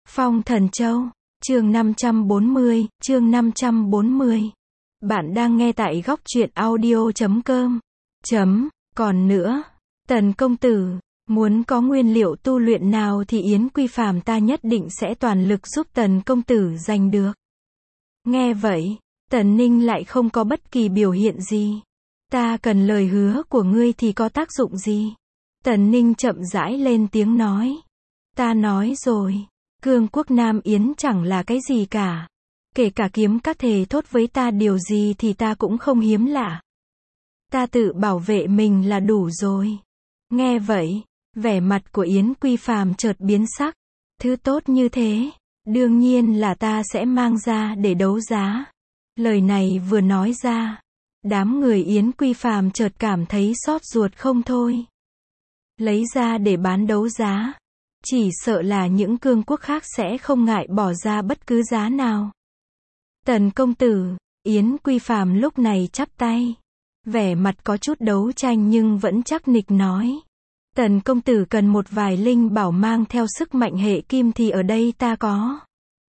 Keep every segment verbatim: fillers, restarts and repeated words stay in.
Phong Thần Châu, chương năm trăm bốn mươi, chương năm trăm bốn mươi. Bạn đang nghe tại góc truyện audio chấm com. Chấm, còn nữa, Tần công tử, muốn có nguyên liệu tu luyện nào thì Yến Quy Phàm ta nhất định sẽ toàn lực giúp Tần công tử giành được. Nghe vậy, Tần Ninh lại không có bất kỳ biểu hiện gì. Ta cần lời hứa của ngươi thì có tác dụng gì? Tần Ninh chậm rãi lên tiếng nói. Ta nói rồi, Cương quốc Nam Yến chẳng là cái gì cả. Kể cả kiếm các thề thốt với ta điều gì thì ta cũng không hiếm lạ. Ta tự bảo vệ mình là đủ rồi. Nghe vậy, vẻ mặt của Yến Quy Phàm chợt biến sắc. Thứ tốt như thế, đương nhiên là ta sẽ mang ra để đấu giá. Lời này vừa nói ra, đám người Yến Quy Phàm chợt cảm thấy xót ruột không thôi. Lấy ra để bán đấu giá, chỉ sợ là những cương quốc khác sẽ không ngại bỏ ra bất cứ giá nào. Tần công tử, Yến Quy Phàm lúc này chắp tay, vẻ mặt có chút đấu tranh nhưng vẫn chắc nịch nói. Tần công tử cần một vài linh bảo mang theo sức mạnh hệ kim thì ở đây ta có.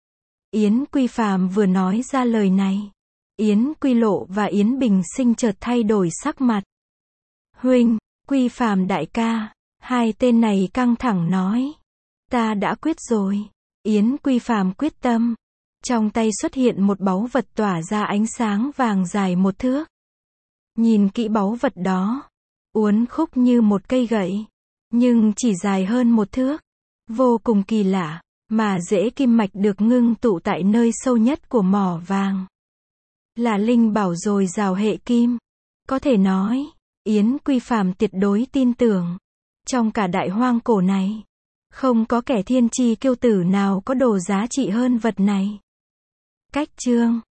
Yến Quy Phàm vừa nói ra lời này, Yến Quy Lộ và Yến Bình Sinh chợt thay đổi sắc mặt. Huynh, Quy Phàm đại ca, hai tên này căng thẳng nói. Ta đã quyết rồi. Yến Quy Phàm quyết tâm. Trong tay xuất hiện một báu vật tỏa ra ánh sáng vàng dài một thước. Nhìn kỹ báu vật đó, uốn khúc như một cây gậy, nhưng chỉ dài hơn một thước. Vô cùng kỳ lạ, mà rễ kim mạch được ngưng tụ tại nơi sâu nhất của mỏ vàng. Là linh bảo dồi dào hệ kim. Có thể nói, Yến Quy Phàm tuyệt đối tin tưởng. Trong cả đại hoang cổ này, không có kẻ thiên chi kiêu tử nào có đồ giá trị hơn vật này. Cách chương